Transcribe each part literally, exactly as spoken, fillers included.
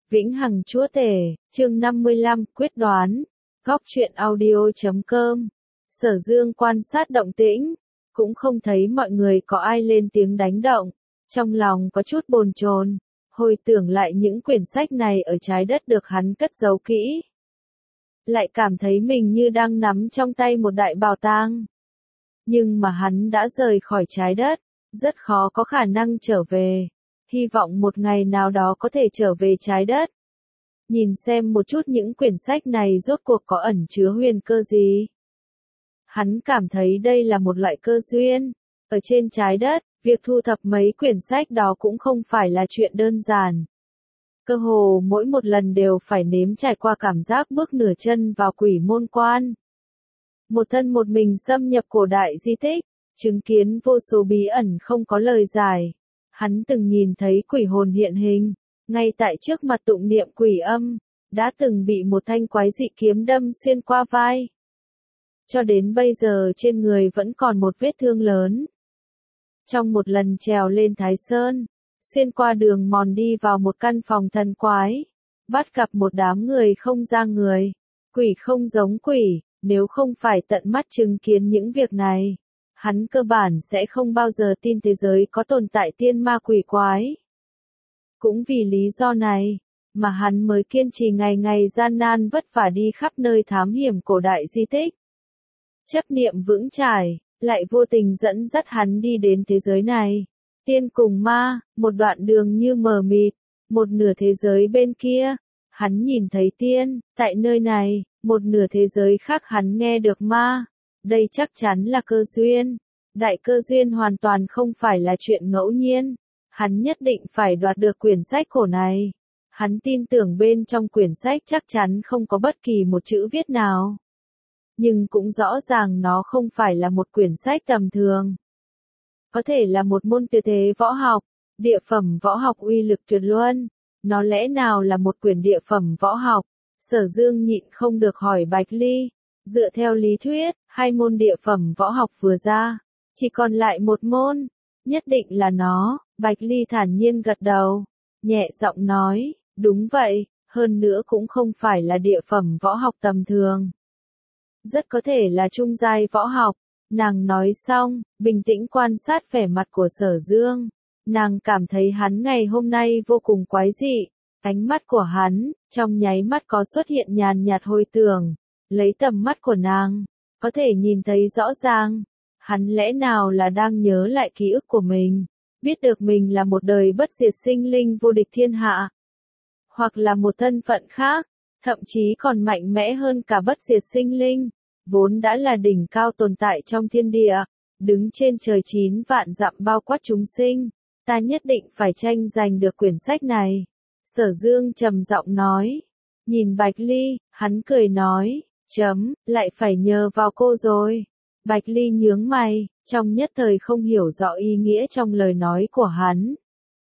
Vĩnh Hằng Chúa Tể, chương năm mươi lăm, quyết đoán. Góc truyện audio chấm com. Sở Dương quan sát động tĩnh, cũng không thấy mọi người có ai lên tiếng đánh động. Trong lòng có chút bồn chồn, hồi tưởng lại những quyển sách này ở trái đất được hắn cất giấu kỹ. Lại cảm thấy mình như đang nắm trong tay một đại bảo tàng. Nhưng mà hắn đã rời khỏi trái đất, rất khó có khả năng trở về. Hy vọng một ngày nào đó có thể trở về trái đất. Nhìn xem một chút những quyển sách này rốt cuộc có ẩn chứa huyền cơ gì. Hắn cảm thấy đây là một loại cơ duyên. Ở trên trái đất, việc thu thập mấy quyển sách đó cũng không phải là chuyện đơn giản. Cơ hồ mỗi một lần đều phải nếm trải qua cảm giác bước nửa chân vào quỷ môn quan. Một thân một mình xâm nhập cổ đại di tích, chứng kiến vô số bí ẩn không có lời giải. Hắn từng nhìn thấy quỷ hồn hiện hình, ngay tại trước mặt tụng niệm quỷ âm, đã từng bị một thanh quái dị kiếm đâm xuyên qua vai. Cho đến bây giờ trên người vẫn còn một vết thương lớn. Trong một lần trèo lên Thái Sơn, xuyên qua đường mòn đi vào một căn phòng thần quái, bắt gặp một đám người không ra người, quỷ không giống quỷ, nếu không phải tận mắt chứng kiến những việc này. Hắn cơ bản sẽ không bao giờ tin thế giới có tồn tại tiên ma quỷ quái. Cũng vì lý do này, mà hắn mới kiên trì ngày ngày gian nan vất vả đi khắp nơi thám hiểm cổ đại di tích. Chấp niệm vững chãi, lại vô tình dẫn dắt hắn đi đến thế giới này. Tiên cùng ma, một đoạn đường như mờ mịt, một nửa thế giới bên kia, hắn nhìn thấy tiên, tại nơi này, một nửa thế giới khác hắn nghe được ma. Đây chắc chắn là cơ duyên. Đại cơ duyên hoàn toàn không phải là chuyện ngẫu nhiên. Hắn nhất định phải đoạt được quyển sách cổ này. Hắn tin tưởng bên trong quyển sách chắc chắn không có bất kỳ một chữ viết nào. Nhưng cũng rõ ràng nó không phải là một quyển sách tầm thường. Có thể là một môn tuyệt thế võ học, địa phẩm võ học uy lực tuyệt luân. Nó lẽ nào là một quyển địa phẩm võ học? Sở Dương nhịn không được hỏi Bạch Ly. Dựa theo lý thuyết, hai môn địa phẩm võ học vừa ra, chỉ còn lại một môn, nhất định là nó. Bạch Ly thản nhiên gật đầu, nhẹ giọng nói, đúng vậy, hơn nữa cũng không phải là địa phẩm võ học tầm thường. Rất có thể là trung giai võ học. Nàng nói xong, bình tĩnh quan sát vẻ mặt của Sở Dương. Nàng cảm thấy hắn ngày hôm nay vô cùng quái dị. Ánh mắt của hắn, trong nháy mắt có xuất hiện nhàn nhạt hồi tưởng. Lấy tầm mắt của nàng, có thể nhìn thấy rõ ràng. Hắn lẽ nào là đang nhớ lại ký ức của mình, biết được mình là một đời bất diệt sinh linh vô địch thiên hạ. Hoặc là một thân phận khác, thậm chí còn mạnh mẽ hơn cả bất diệt sinh linh, vốn đã là đỉnh cao tồn tại trong thiên địa, đứng trên trời chín vạn dặm bao quát chúng sinh. Ta nhất định phải tranh giành được quyển sách này. Sở Dương trầm giọng nói. Nhìn Bạch Ly, hắn cười nói. Chấm, lại phải nhờ vào cô rồi. Bạch Ly nhướng mày, trong nhất thời không hiểu rõ ý nghĩa trong lời nói của hắn.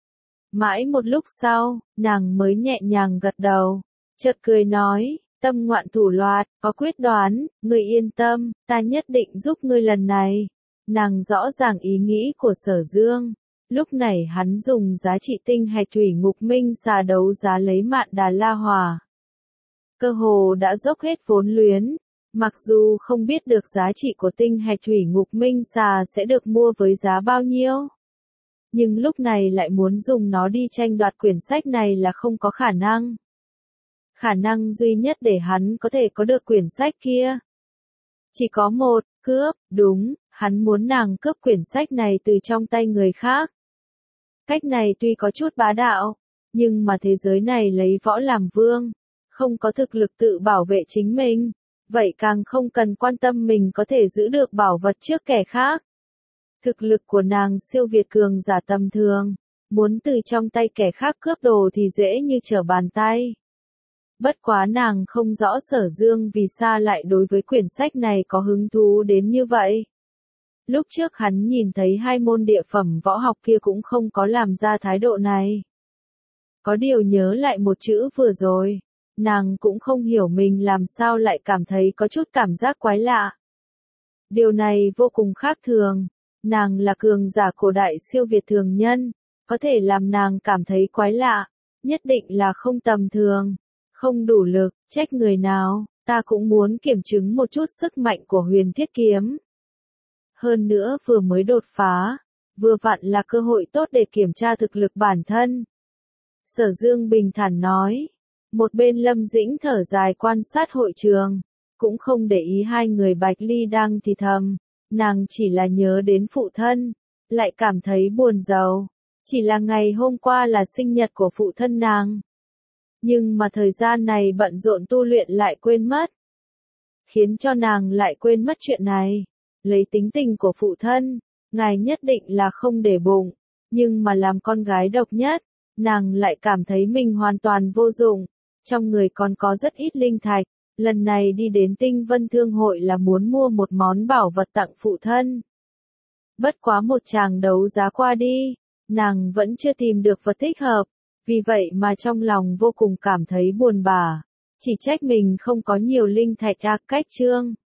Mãi một lúc sau, nàng mới nhẹ nhàng gật đầu, chợt cười nói, tâm ngoạn thủ loạt, có quyết đoán, ngươi yên tâm, ta nhất định giúp ngươi lần này. Nàng rõ ràng ý nghĩ của Sở Dương. Lúc này hắn dùng giá trị tinh hạch thủy ngục minh xà đấu giá lấy Mạn Đà La Hỏa. Cơ hồ đã dốc hết vốn luyến, mặc dù không biết được giá trị của tinh hạch thủy ngục minh xà sẽ được mua với giá bao nhiêu. Nhưng lúc này lại muốn dùng nó đi tranh đoạt quyển sách này là không có khả năng. Khả năng duy nhất để hắn có thể có được quyển sách kia. Chỉ có một, cướp, đúng, hắn muốn nàng cướp quyển sách này từ trong tay người khác. Cách này tuy có chút bá đạo, nhưng mà thế giới này lấy võ làm vương. Không có thực lực tự bảo vệ chính mình, vậy càng không cần quan tâm mình có thể giữ được bảo vật trước kẻ khác. Thực lực của nàng siêu việt cường giả tầm thường, muốn từ trong tay kẻ khác cướp đồ thì dễ như trở bàn tay. Bất quá nàng không rõ Sở Dương vì sao lại đối với quyển sách này có hứng thú đến như vậy. Lúc trước hắn nhìn thấy hai môn địa phẩm võ học kia cũng không có làm ra thái độ này. Có điều nhớ lại một chữ vừa rồi. Nàng cũng không hiểu mình làm sao lại cảm thấy có chút cảm giác quái lạ. Điều này vô cùng khác thường. Nàng là cường giả cổ đại siêu việt thường nhân, có thể làm nàng cảm thấy quái lạ. nhất định là không tầm thường, không đủ lực, trách người nào, ta cũng muốn kiểm chứng một chút sức mạnh của huyền thiết kiếm. Hơn nữa vừa mới đột phá, vừa vặn là cơ hội tốt để kiểm tra thực lực bản thân. Sở Dương bình thản nói, một bên Lâm Dĩnh thở dài quan sát hội trường, cũng không để ý hai người Bạch Ly đang thì thầm, nàng chỉ là nhớ đến phụ thân, lại cảm thấy buồn rầu, chỉ là ngày hôm qua là sinh nhật của phụ thân nàng. Nhưng mà thời gian này bận rộn tu luyện lại quên mất, khiến cho nàng lại quên mất chuyện này. Lấy tính tình của phụ thân, ngài nhất định là không để bụng, nhưng mà làm con gái độc nhất, nàng lại cảm thấy mình hoàn toàn vô dụng, trong người còn có rất ít linh thạch, lần này đi đến Tinh Vân Thương hội là muốn mua một món bảo vật tặng phụ thân. Bất quá một tràng đấu giá qua đi, nàng vẫn chưa tìm được vật thích hợp, vì vậy mà trong lòng vô cùng cảm thấy buồn bã, chỉ trách mình không có nhiều linh thạch. Cách chương